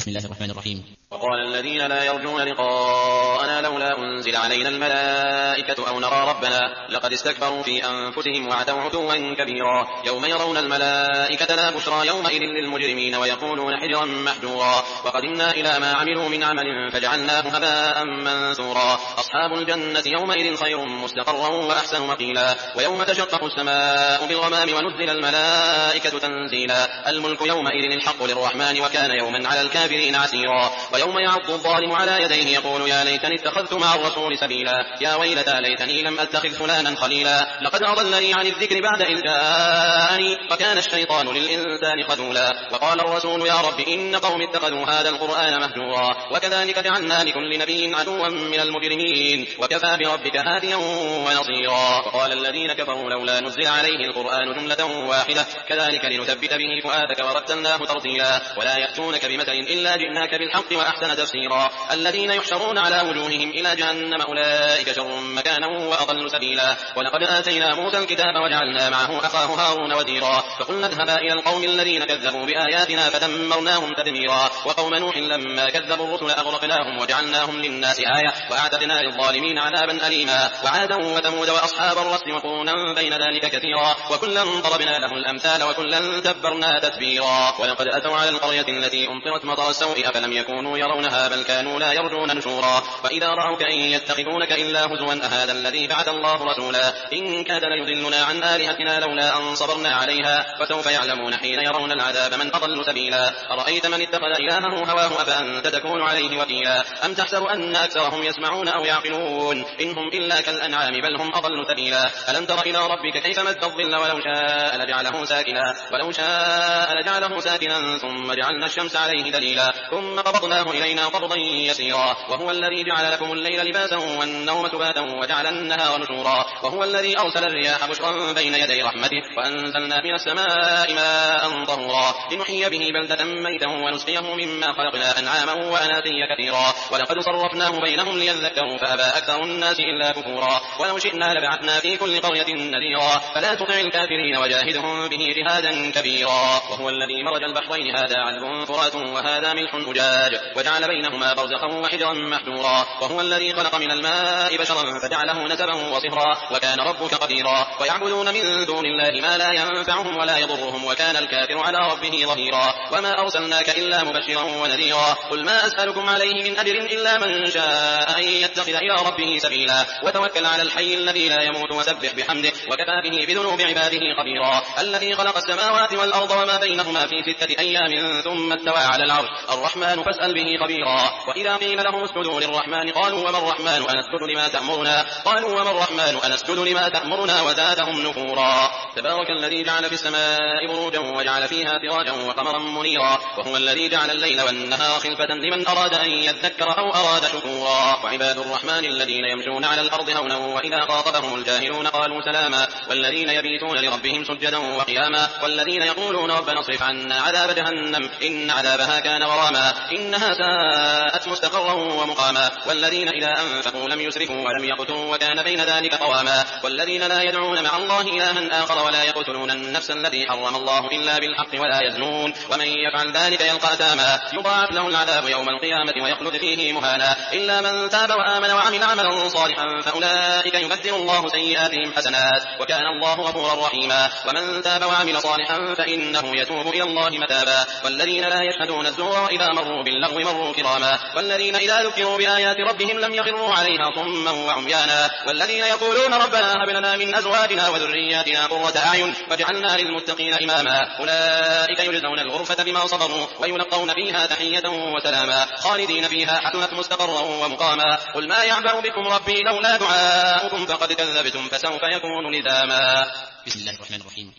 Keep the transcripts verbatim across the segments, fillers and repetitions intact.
بسم الله الرحمن الرحيم. وقال الذين لا يرجون لقاءنا لولا أنزل علينا الملائكة أو نرى ربنا لقد استكبروا في أنفسهم وعتوا عتوا كبيرا يوم يرون الملائكة لا بشرى يومئذ للمجرمين ويقولون حجرا محجورا وقدمنا إلى ما عملوا من عمل فجعلناه هباء منثورا أصحاب الجنة يومئذ خير مستقرا وأحسن مقيلا ويوم تشقق السماء بالغمام ونزل الملائكة تنزيلا الملك يومئذ الحق للرحمن وكان يوما على الكافرين عسيرا ويوم يعض الظالم على يديه يقول يا ليتني اتخذت مع الرسول سبيلا يا ويلتى ليتني لم أتخذ فلانا خليلا لقد أضلني عن الذكر بعد إذ جاءني وكان الشيطان للإنسان خذولا وقال الرسول يا رب إن قوم اتخذوا هذا القرآن مهجورا وكذلك جعلنا لكل نبي عدوا من المجرمين وكفى بربك هاديا ونصيرا وقال الذين كفروا لولا نزل عليه القرآن جملة واحدة كذلك لنثبت به فؤادك ورتلناه ترتيلا ولا يأتونك بمثل إلا جئناك بالحق وأحسن تفسيرا الذين يحشرون على وجوههم إلى جهنم أولئك شر مكانا وأضل سبيلا ولقد آتينا موسى الكتاب وجعلنا معه أخاه هارون وزيرا فقلنا اذهبا إلى القوم الذين كذبوا بآياتنا فدمرناهم تدميرا وقوم نوح لما كذبوا الرسل أغرقناهم وجعلناهم للناس آية وأعتدنا للظالمين عذابا أليما وعادا وثمود وأصحاب الرس وقرونا بين ذلك كثيرا وكلا ضربنا له الأمثال وكلا تبرنا تتبيرا ولقد أتوا على القرية التي أمطرت مطر السوء أفلم يكونوا يرونها بل كانوا لا يرجون نشورا وإذا رأوك إن يتخذونك إلا هزوا أهذا الذي بعث الله رسولا إن كاد ليضلنا عن آلهتنا لولا أن صبرنا عليها فسوف يعلمون حين يرون العذاب من أضل سبيلا أرأيت من اتخذ إلهه هواه أفأنت تكون عليه وكيلا أم تحسب أن أكثرهم يسمعون أو يعقلون إنهم إلا كالأنعام بل هم أضل سبيلا ألم تر إلى ربك كيف مد الظل ولو شاء لجعله ساكنا ولو شاء لجعله ساكنا ثم جعلنا الشمس عليه دليلا ثم قبضناه إلينا قبضا يسيرا وهو الذي جعل لكم الليل لباسا والنوم سباتا وجعل النهار نشورا وهو الذي أرسل الرياح بشرا بين يدي رحمته وأنزلنا من السماء ماء طهورا لنحيي به بلدة ميتا ونسقيه مما خلقنا أنعاما وأناسيا كثيرا ولقد صرفناه بينهم ليذكروا فأبى أكثر الناس إلا كفورا ولو شئنا لبعثنا في كل قرية نذيرا فلا تطع الكافرين وجاهدهم به جهادا كبيرا وهو الذي مرج البحرين هذا عذب فرات وهذا ملح أجاج وجعل بينهما برزخا وحجرا محجورا وهو الذي خلق من الماء بشرا فجعله نسبا وصهرا وكان ربك قديرا ويعبدون من دون الله ما لا ينفعهم ولا يضرهم وكان الكافر على ربه ظهيرا وما أرسلناك إلا مبشرا ونذيرا قل ما أسألكم عليه من أجر إلا من شاء أن يتخذ إلى ربه سبيلا وتوكل على الحي الذي لا يموت وسبح بحمده وكفى به بذنوب عباده خبيرا الذي خلق السماوات والأرض وما بينهما في ستة أيام ثم استوى على العرش الرحمن فاسأل به خبيرا وإذا قيل لهم اسجدوا للرحمن قالوا وما الرحمن أنسجد لما تأمرنا قالوا وما الرحمن أنسجد لما تأمرنا وزادهم نفورا تبارك الذي جعل في السماء بروجا وجعل فيها سراجا وقمرا منيرا وهو الذي جعل الليل والنهار خلفة لمن أراد أن يذكر أو أراد شكورا وعباد الرحمن الذين يمشون على الأرض هونا وإذا خاطبهم الجاهلون قالوا سلاما والذين يبيتون لربهم سجدا وقياما والذين يقولون ربنا اصرف عنا عذاب جهنم إن عذابها كان غراما إنها ساءت مستقرا ومقاما والذين إذا أنفقوا لم يسرفوا ولم يقتروا وكان بين ذلك قواما والذين لا يدعون مع الله إلها آخر ولا يقتلون النفس التي حرم الله إلا بالحق ولا يزنون ومن يفعل ذلك يلقى أثاما يضاعف له العذاب يوم القيامة ويخلد فيه مهانا إلا من تاب وآمن وعمل عملا صالحا فأولئك يبدل الله سيئاتهم حسنات وكان الله غفورا رحيما ومن تاب وعمل صالحا فإنه يتوب إلى الله متابا والذين لا يشهدون الزور وإذا مروا باللغو مروا كراما والذين إذا ذكروا بآيات ربهم لم يخروا عليها صما وعميانا والذين يقولون ربنا هب لنا من أزواجنا وذرياتنا قرة أعين واجعلنا للمتقين إماما أولئك يجزون الغرفة بما صبروا ويلقون فيها تحية وسلاما خالدين فيها حسنت مستقرا ومقاما قل ما يعبأ بكم ربي لولا دعاؤكم فقد كذبتم فسوف يكون لزاما. بسم الله الرحمن الرحيم.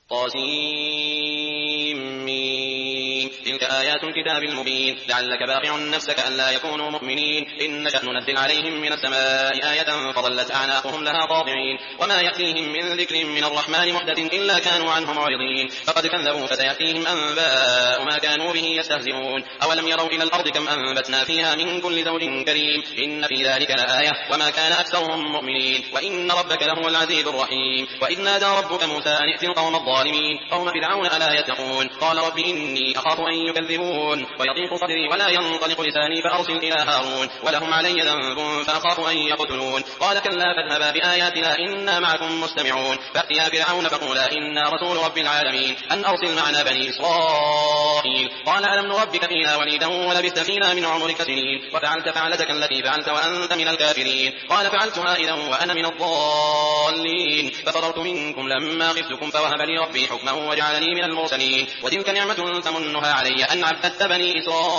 طاسيم تلك آيات الكتاب المبين لعلك باقع نفسك ألا يكونوا مؤمنين إن نشأ ننزل عليهم من السماء آية فظلت أعناقهم لها خاضعين وما يأتيهم من ذكر من الرحمن محدث إلا كانوا عنه معرضين فقد كذبوا فسيأتيهم أنباء ما كانوا به يستهزئون أولم يروا إلى الأرض كم أنبتنا فيها من كل زوج كريم إن في ذلك لآية وما كان أكثرهم مؤمنين وإن ربك لهو العزيز الرحيم وإذ نادى ربك موسى أن ائت القوم الظالمين قوم فرعون ألا يتقون قال رب إني أخاف فأخاف أن يكذبون ويضيق صدري ولا ينطلق لساني فأرسل إلى هارون ولهم علي ذنب فأخاف أن يقتلون قال كلا فاذهبا بآياتنا إنا معكم مستمعون فأتيا فرعون فقولا إنا رسول رب العالمين أن أرسل معنا بني إسرائيل قال ألم نربك فينا وليدا ولبثت فينا من عمرك سنين وفعلت فعلتك التي فعلت وأنت من الكافرين قال فعلتها إذا وأنا من الضالين ففررت منكم لما خفتكم فوهب لي ربي حكما وجعلني من المرسلين وتلك نعمة تمنها علي أن عبدت بني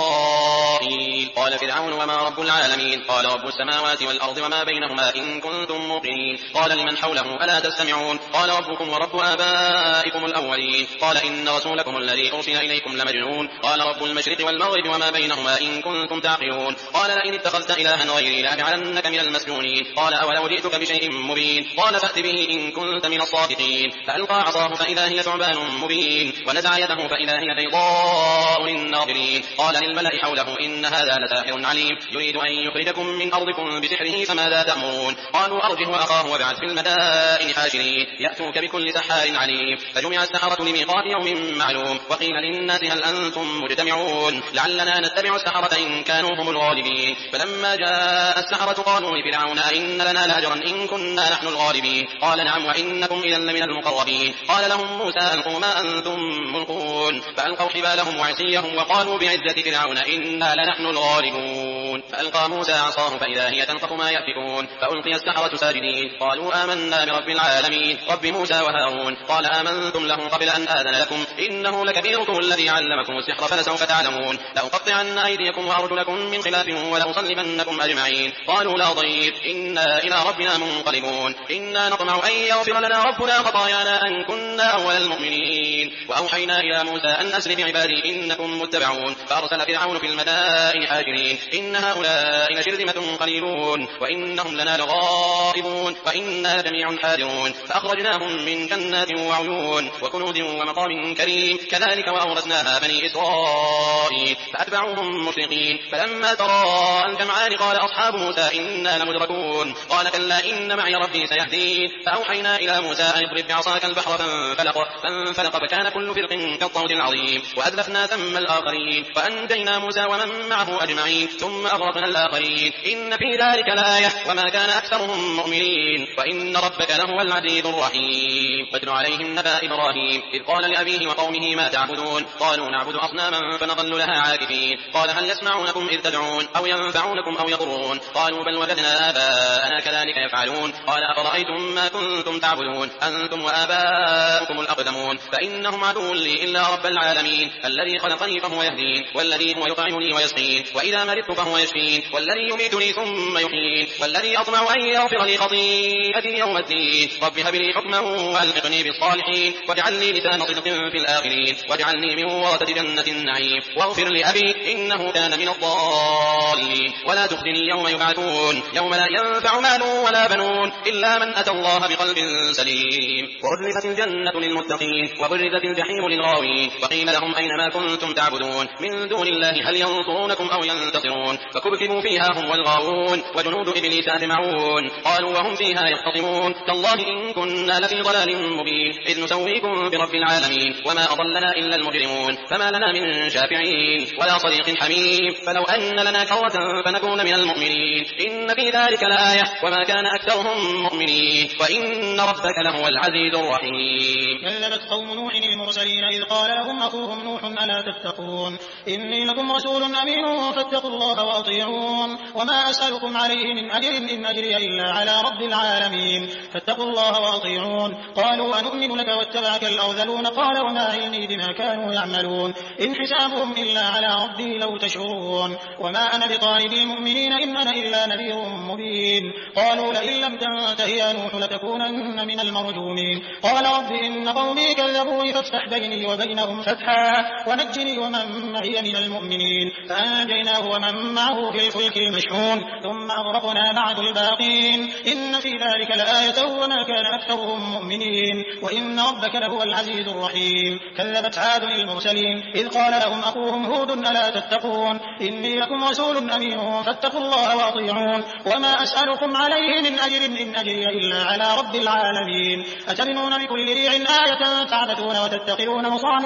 إسرائيل قال فرعون وما رب العالمين قال رب السماوات والأرض وما بينهما إن كنتم موقنين قال لمن حوله ألا تستمعون قال ربكم ورب آبائكم الأولين قال إن رسولكم الذي أرسل إليكم لمجنون قال رب المشرق والمغرب وما بينهما إن كنتم تعقلون قال لئن اتخذت إلها غيري لأجعلنك من المسجونين قال أولو جئتك بشيء مبين قال فأت به إن كنت من الصادقين فألقى عصاه فإذا هي ثعبان مبين ونزع يده فإذا هي بيضاء للناظرين قال للملأ حوله إن هذا لساحر عليم يريد أن يخرجكم من أرضكم بسحره فماذا تأمرون قالوا أرجه وأخاه وابعث في المدائن حاشرين يأتوك بكل سحار عليم فجمع السحرة لميقات يوم معلوم وقيل للناس هل أنتم مجتمعون لعلنا نتبع السحرة إن كانوا هم الغالبين فلما جاء السحرة قالوا لفرعون أئن لنا لأجرا إن كنا نحن الغالبين قال نعم وإنكم إذا لمن المقربين قال لهم موسى ألقوا ما أنتم ملقون فألقوا حبالهم وعصيهم وقالوا بعزة فرعون إنا لنحن الغالبون فألقى موسى عصاه فإذا هي تلقف ما يأفكون فألقي السحرة ساجدين قالوا آمنا برب العالمين رب موسى وهارون قال آمنتم له قبل أن آذن لكم إنه لكبيركم الذي علمكم السحر فلسوف تعلمون لأقطعن أيديكم وأرجلكم من خلاف ولأصلبنكم أجمعين قالوا لا ضير إنا إلى ربنا منقلبون إنا نطمع أن يغفر لنا ربنا خطايانا أن كنا أول المؤمنين وأوحينا إلى موسى أن أسر بعبادي إنكم متبعون فأرسل فرعون في المدائن حاشرين إن هؤلاء لشرذمة قليلون وإنهم لنا لغائبون وإنا جميع حاذرون فأخرجناهم من جنات وعيون وكنوز ومقام كريم كذلك وأورثناها بني إسرائيل فأتبعوهم مشرقين فلما تراءى الجمعان قال أصحاب موسى إنا لمدركون قال كلا إن معي ربي سيهدين فأوحينا إلى موسى أن اضرب بعصاك البحر فانفلق فانفلق فكان كل فرق كالطود العظيم وأزلفنا ثم الآخرين فأنجينا موسى ومن معه أجمعين ثم أغرقنا الآخرين إن في ذلك لآية وما كان أكثرهم مؤمنين وإن ربك لهو العزيز الرحيم واتل عليهم نبأ إبراهيم إذ قال لأبيه وقومه ما تعبدون قالوا نعبد أصناما فنظل لها عاكفين قال هل يسمعونكم إذ تدعون أو ينفعونكم أو يضرون قالوا بل وجدنا آباءنا كذلك يفعلون قال أفرأيتم ما كنتم تعبدون أنتم وآباؤكم الأقدمون فإنهم عدو لي إلا رب العالمين الذي خلقني فهو يهدين والذي هو يطعمني ويسقين وإذا مرضت فهو يشفين والذي يميتني ثم يحيين والذي أطمع أن يغفر لي خطيئتي يوم الدين رب هب لي حكما وألحقني بالصالحين واجعل لي لسان صدق في الآخرين واجعلني من ورثة جنة النعيم واغفر لأبي إنه كان من الضالين ولا تخزني يوم يبعثون يوم لا ينفع مال ولا بنون إلا من أتى الله بقلب سليم وأزلفت الجنة للمتقين وبرزت الجحيم للغاوين وقيل لهم أين ما كنتم تعبدون من دون الله هل ينصرونكم أو ينتصرون فكبكبوا فيها هم والغاوون وجنود إبليس أجمعون قالوا وهم فيها يختصمون تالله إن كنا لفي ضلال مبين إذ نسويكم برب العالمين وما أضلنا إلا المجرمون فما لنا من شافعين ولا صديق حميم فلو أن لنا كرة فنكون من المؤمنين إن في ذلك لآية وما كان أكثرهم مؤمنين وإن ربك لهو العزيز الرحيم كذبت قوم نوح المرسلين إذ قال لهم أخوهم نوح ألا تتقون إني لكم رسول أمين فاتقوا الله وأطيعون وما أسألكم عليه من أجر إن أجري إلا على رب العالمين فاتقوا الله وأطيعون قالوا أنؤمن لك واتبعك الأرذلون قال وما علمي بما كانوا يعملون إن حسابهم إلا على ربي لو تشعرون وما أنا بطارد المؤمنين إن أنا إلا نذير مبين قالوا لئن لم تنته يا نوح لتكونن من المرجومين قال رب إن قومي كذبوني فافتح بيني وبينهم فتحا ونجني ومن معي من المؤمنين فأنجيناه ومن معه في الفلك المشحون ثم أغرقنا بعد الباقين إن في ذلك لآية وما كان أكثرهم مؤمنين وإن ربك لهو العزيز الرحيم كذبت عاد المرسلين إذ قال لهم أخوهم هود ألا تتقون إني لكم رسول أمين فاتقوا الله وأطيعون وما أسألكم عليه من أجر إن أجري إلا على رب العالمين أتبنون بكل ريع آية تعبثون وتتخذون مصانع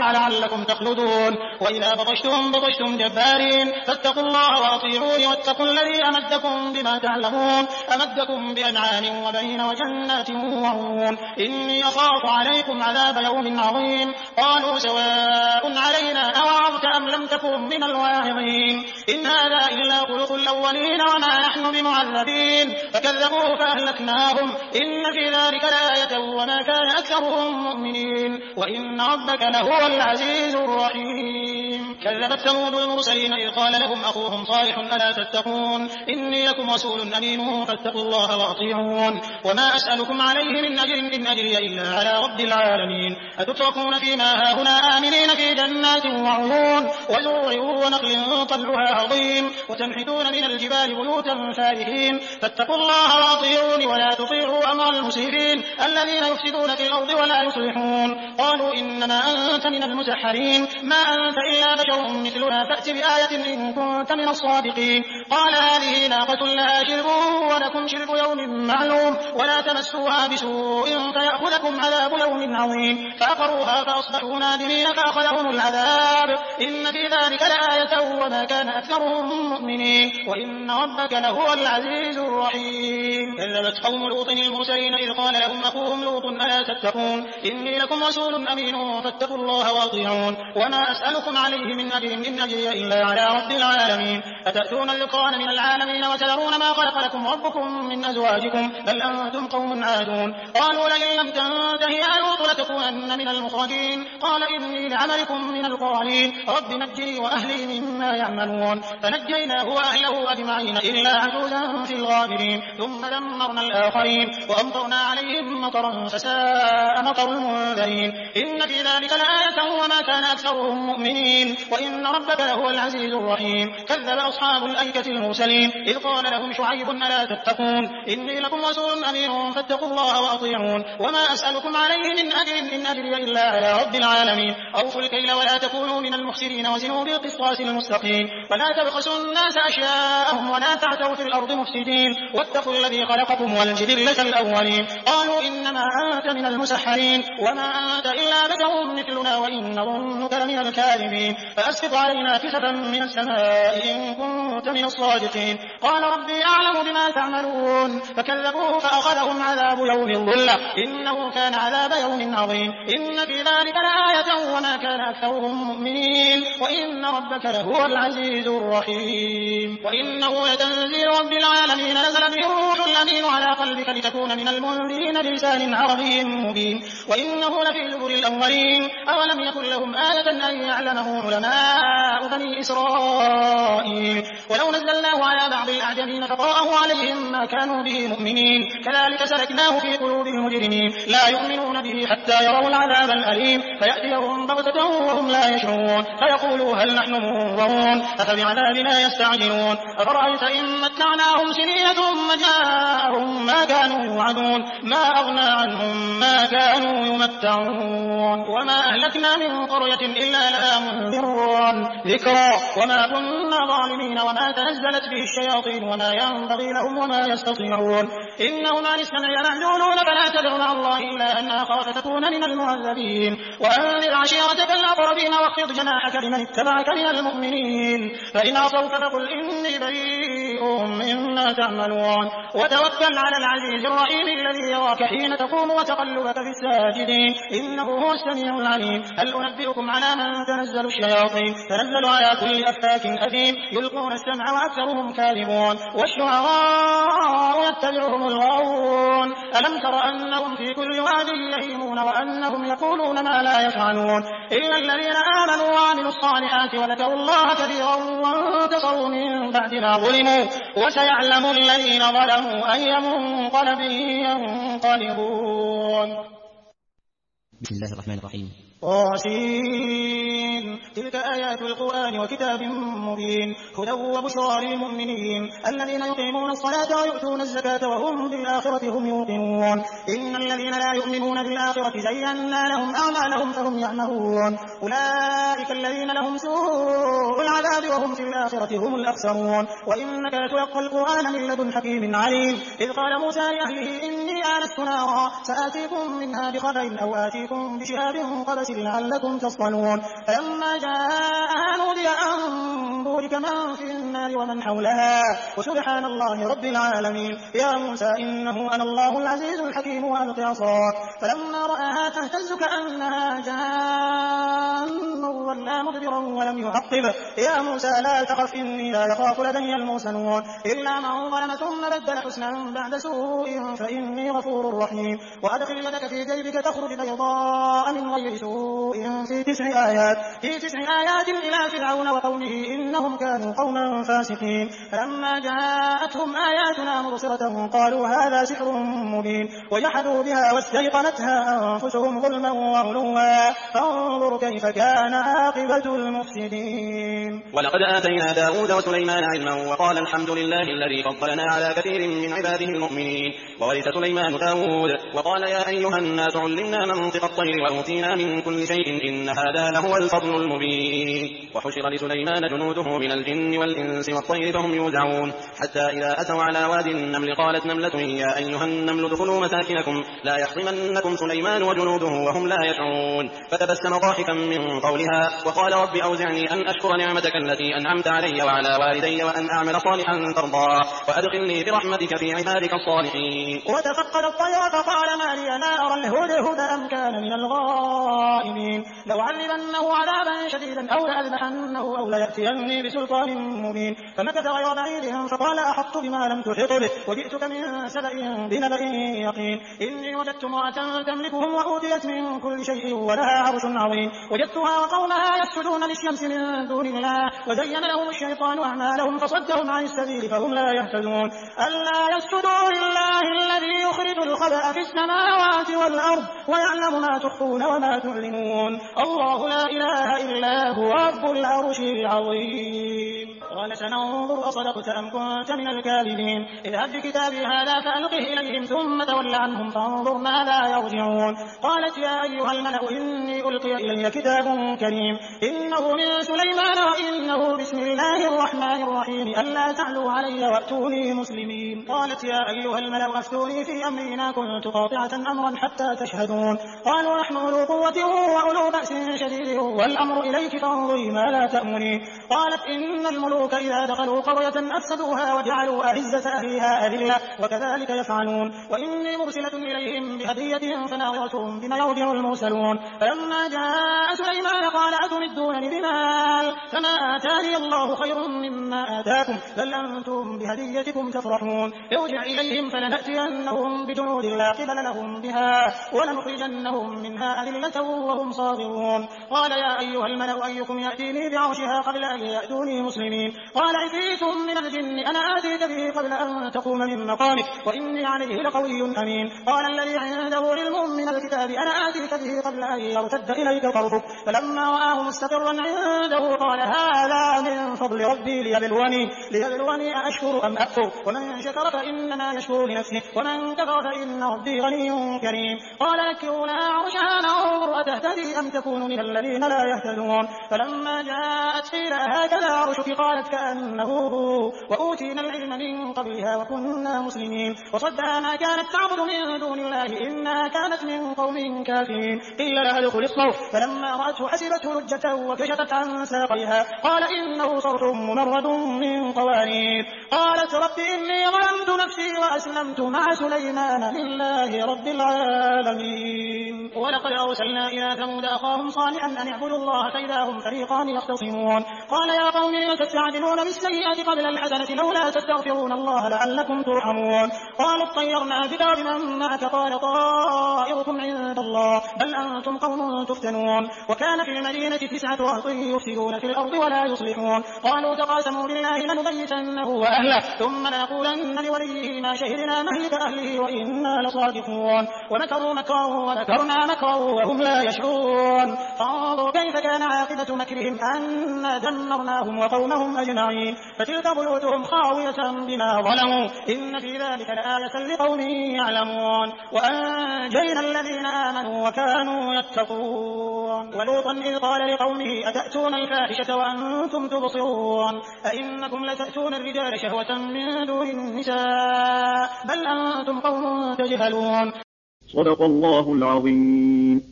مقامع لعلكم تخلدون وإذا بطشتم بطشتم جبارين فاتقوا الله وأطيعون واتقوا الذي أمدكم بما تعلمون أمدكم بأنعام وبنين وجنات وعيون إني أخاف عليكم عذاب يوم عظيم قالوا سواء علينا أوعظت أم لم تكن من الواعظين إن هذا إلا خلق الأولين وما نحن بمعذبين فكذبوه فأهلكناهم إن في ذلك لآية وما كان أكثرهم مؤمنين وإن ربك لهو العزيز الرحيم كذبت ثمود المرسلين إذ قال لهم أخوهم صالح ألا تتقون إني لكم رسول أمين فاتقوا الله وأطيعون وما أسألكم عليه من أجر إن أجري إلا على رب العالمين أتتركون فيما هاهنا آمنين في جنات وعيون وزروع ونخل طلعها عظيم وتنحتون من الجبال بيوتا فارهين فاتقوا الله وأطيعون ولا تطيعوا أمر المسرفين الذين يفسدون في الأرض ولا يصلحون قالوا إنما أنت من المسحرين ما أنت إلا بشر مثلنا فأت بآية إن كنت من الصادقين قال هذه ناقة لها شرب ولكم شرب يوم معلوم ولا تمسوها بسوء فيأخذكم عذاب يوم عظيم فعقروها فأصبحوا نادمين فأخذهم العذاب إن في ذلك لآية وما كان أكثرهم مؤمنين وإن ربك لهو العزيز الرحيم كذبت قوم لوط المرسلين إذ قال لهم أخوهم لوط ألا تتقون إني لكم رسول أمين فاتقوا الله وأطيعون وما أسألكم عليه من أجر إن أجري إلا على رب العالمين أتأتون الذكران من العالمين وتذرون ما خلق لكم ربكم من أزواجكم بل أنتم قوم عادون قالوا لئن لم تنته يا لوط لتكونن من المخرجين قال إني لعملكم من القالين رب نجني وأهلي مما يعملون فنجيناه وأهله أجمعين إلا عجوزا في الغابرين ثم دمرنا الآخرين وأمطرنا عليهم مطرا فساء مطر المنذرين إن في ذلك لآية وما كان أكثرهم مؤمنين وإن ربك لهو العزيز الرحيم كذب أصحاب الأيكة المرسلين إذ قال لهم شعيب ألا تتقون إني لكم رسول أمين فاتقوا الله وأطيعون وما أسألكم عليه من أجر إن أجري إلا على رب العالمين أوفوا الكيل ولا تكونوا من المخسرين وزنوا بالقسطاس المستقيم ولا تبخسوا الناس أشياءهم ولا تعثوا في الأرض مفسدين واتقوا الذي خلقكم والجبلة الأولين قالوا إنما أنت من المسحرين وما أنت إلا بشر مثلنا وإن نظنك لمن الكاذبين فأسقط علينا كسفا من السماء إن كنت من الصادقين قال ربي أعلم بما تعملون فكذبوه فأخذهم عذاب يوم الظلة إنه كان عذاب يوم عظيم إن في ذلك لآية وما كان أكثرهم مؤمنين وإن ربك لهو العزيز الرحيم وإنه لتنزيل رب العالمين نزل به الروح الأمين على قلبك لتكون من المنذرين بلسان عربي مبين وإنه لفي زبر الأولين أولم يكن لهم آية أن يعلمه علماء بني إسرائيل ولو نزلناه على بعض الأعجمين فقرأه عليهم ما كانوا به مؤمنين كذلك سلكناه في قلوب المجرمين لا يؤمنون به حتى يروا العذاب الأليم فيأتيهم بغتة وهم لا يشعرون فيقولوا هل نحن منظرون أفبعذابنا يستعجلون أفرأيت إن متعناهم سنين ثم جاءهم ما كانوا يوعدون ما أغنى عنهم ما كانوا يمتعون وما أهلكنا من قرية إلا لها منذرون ذكرى وما كنا ظالمين وما تنزلت به الشياطين وما ينبغي لهم وما يستطيعون إنهم عن السمع لمعزولون فلا تدع مع الله إلا أن أخاف تكون من المعذبين وأنذر عشيرتك الأقربين واخفض جناحك لمن اتبعك من المؤمنين فإن عصوك فقل إني بريء مما تعملون وتوكل على العزيز الرحيم الذي يراك حين تقوم وتقلبك في الساجدين إنه هو السميع العليم هل أنبئكم على من تنزل الشياطين تنزل على كل أفاك أثيم يلقون السمع وأكثرهم كاذبون والشعراء يتبعهم الغاوون ألم تر أنهم في كل واد يهيمون وأنهم يقولون ما لا يفعلون إلا الذين آمنوا وعملوا الصالحات وذكروا الله كثيرا وانتصروا من بعد ما ظلموا وسيعلم الذين ظلموا أي منقلب ينقلبون. بسم الله الرحمن الرحيم. طاسين تلك آيات القرآن وكتاب مبين هدى وبشرى للمؤمنين الذين يقيمون الصلاة ويؤتون الزكاة وهم بالآخرة هم يوقنون إن الذين لا يؤمنون بالآخرة زينا لهم أعمالهم فهم يعمهون أولئك الذين لهم سوء العذاب وهم في الآخرة هم الأخسرون وإنك لتلقى القرآن من لدن حكيم عليم إذ قال موسى لأهله إني آنست نارا سآتيكم منها بخبر أو آتيكم بشهاب قبس لعلكم تصطلون فلما جاءها نودي أن بورك من في النار ومن حولها وسبحان الله رب العالمين يا موسى إنه أنا الله العزيز الحكيم وألق عصاك فلما رآها تهتز كأنها جان ولا مدبرا ولم يعقب يا موسى لا تخف إني لا يخاف لدي المرسلون إلا من ظلم ثم بدل حسنا بعد سوء فإني غفور رحيم وأدخل يدك في جيبك تخرج بيضاء من غير سوء في تسع آيات في تسع آيات إلى فرعون وقومه إنهم كانوا قوما فاسقين فلما جاءتهم آياتنا مبصرة قالوا هذا سحر مبين وجحدوا بها واستيقنتها أنفسهم ظلما وعلوا فانظر كيف كان عاقبة المفسدين ولقد آتينا داود وسليمان علما وقال الحمد لله الذي فضلنا على كثير من عباده المؤمنين وورث سليمان داود وقال يا أيها الناس علمنا منطق الطير وأوتينا من كل شيء إن هذا لهو الفضل المبين وحشر لسليمان جنوده من الجن والإنس والطير فهم يوزعون حتى إذا أتوا على وادي النمل قالت نملة يا أيها النمل ادخلوا مساكنكم لا يحطمنكم سليمان وجنوده وهم لا يشعرون فتبسم ضاحكا من قولها وقال رب أوزعني أن أشكر نعمتك التي أنعمت علي وعلى والدي وأن أعمل صالحا ترضاه وأدخلني برحمتك في عبادك الصالحين وتفقد الطير فقال ما لي لا أرى الهدهد أم كان من الغائبين لأعذبنه عذابا شديدا أو لأذبحنه أو ليأتيني بسلطان مبين فمكث غير بعيد فقال أحطت بما لم تحط به وجئتك من سبأ بنبأ يقين إني وجدت امرأة تملكهم وأوتيت من كل شيء ولها عرش عظيم وجدتها وقومها يسجدون للشمس من دون الله وزين لهم الشيطان أعمالهم فصدهم عن السبيل فهم لا يهتدون ألا يسجدوا لله الذي يخرج الخبأ في السماوات والأرض ويعلم ما تخفون وما تعلنون الله لا إله إلا هو رب العرش العظيم قال سننظر أصدقت أم كنت من الكاذبين اذهب بكتابي هذا فألقه إليهم ثم تول عنهم فانظر ماذا يرجعون قالت يا أيها الملأ إني ألقي إلي كتاب كريم إنه من سليمان وإنه بسم الله الرحمن الرحيم ألا تعلوا علي وأتوني مسلمين قالت يا أيها الملأ أفتوني في أمرنا كنت قاطعة أمرا حتى تشهدون قالوا نحن أولو قوة وأولو بأس شديد والأمر إليك فانظري ما لا تأمرين قالت إن الملوك إذا دخلوا قرية أفسدوها وجعلوا أعزة أهلها أذلة وكذلك يفعلون وإني مرسلة إليهم بهدية فناظرة بما يرجع المرسلون فلما جاء سليمان قال أتمدونني بمال فما آتاني الله خير مما آتاكم بل أنتم بهديتكم تفرحون ارجع إليهم فلنأتينهم بجنود لا قبل لهم بها ولنخرجنهم منها أذلة وهم صاغرون قال يا أيها الملأ أيكم يأتيني بعرشها قبل أن يأتوني مسلمين قال عفريت من الجن أنا آتيك به قبل أن تقوم من مقامك وإني عليه لقوي أمين قال الذي عنده علم من الكتاب أنا آتيك به قبل أن يرتد إليك طرفك فلما رآه مستقرا عنده قال هذا من فضل ربي ليبلوني ليبلوني أأشكر أم أكفر ومن شكر فإنما يشكر لنفسه ومن كفر فإن ربي غني كريم قال نكروا لها عرشها ننظر أتهتدي أم تكون من الذين لا يهتدون فلما جاءت قيل هكذا عرشك قالت كأنه هو وأوتينا العلم من قبلها وكنا مسلمين وصدها ما كانت تعبد من دون الله إنها كانت من قوم كافرين قيل لها ادخل الصرح فلما رأته حسبته لجة وكشفت عن ساقيها قال إنه صرح ممرد من قوارير قالت رب إني ظلمت نفسي وأسلمت مع سليمان لله رب العالمين ولقد أرسلنا إلى ثمود أخاهم صالحا أن اعبدوا الله فإذا هم فريقان يختصمون قال يا قوم لم تستعجلون بالسيئة قبل الحسنة لولا تستغفرون الله لعلكم ترحمون قالوا اطيرنا بك وبمن معك قال طائركم عند الله بل أنتم قوم تفتنون وكان في المدينة تسعة رهط يفسدون في الأرض ولا يصلحون قالوا تقاسموا بالله لنبيتنه وأهله ثم لنقولن لوليه ما شهدنا مهلك أهله وإنا لصادقون ومكروا مكرا ومكرنا مكرا وهم لا يشعرون فانظروا كيف كان عاقبة مكرهم أن دمرناهم وقومهم أجمعين فتلك بيوتهم خاوية بما ظلموا إن في ذلك لآية لقوم يعلمون وأنجينا الذين آمنوا وكانوا يتقون ولوطا إذ قال لقومه أتأتون الفاحشة وأنتم تبصرون أئنكم لتأتون الرجال شهوة من دون النساء بل أنتم قوم تجهلون صدق الله العظيم.